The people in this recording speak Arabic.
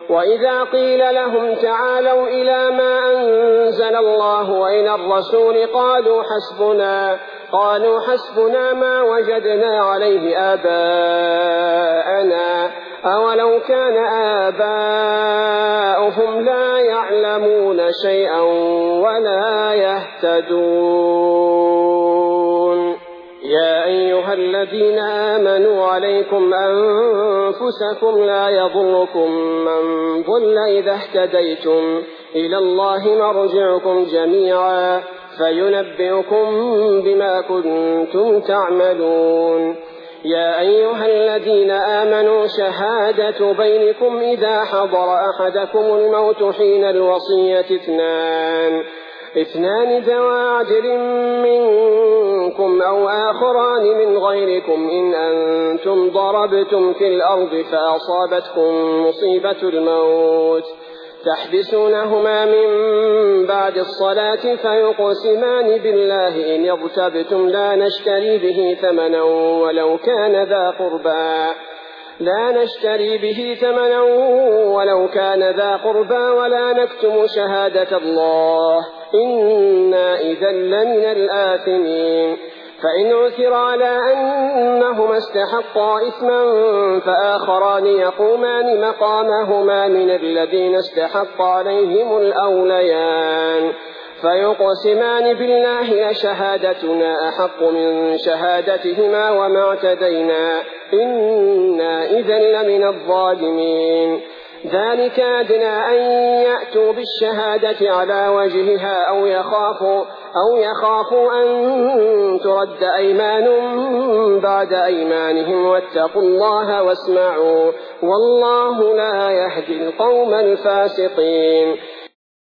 وإذا قيل لهم تعالوا إلى ما أنزل الله وإلى الرسول قالوا حسبنا ما وجدنا عليه آباءنا أولو كان آباؤهم لا يعلمون شيئا ولا يهتدون. يا أيها الذين آمنوا عليكم أنفسكم لا يضركم من ضل إذا اهتديتم إلى الله مرجعكم جميعا فينبئكم بما كنتم تعملون. يا أيها الذين آمنوا شهادة بينكم إذا حضر أحدكم الموت حين الوصية اثنان ذوى عدل منكم أو آخران من غيركم إن أنتم ضربتم في الأرض فأصابتكم مصيبة الموت تحبسونهما من بعد الصلاة فيقسمان بالله إن ارتبتم لا نشتري به ثمنا ولو كان ذا قربى ولا نكتم شهادة الله إنا إذا لمن الآثمين. فإن عثر على أنهما استحقا إثما فآخران يقومان مقامهما من الذين استحق عليهم الأوليان فيقسمان بالله لشهادتنا أحق من شهادتهما وما اعتدينا إنا إذا لمن الظالمين. ذلك أدنى أن يأتوا بالشهادة على وجهها أو يخافوا أن ترد أيمان بعد أيمانهم واتقوا الله واسمعوا والله لا يهدي القوم الفاسقين.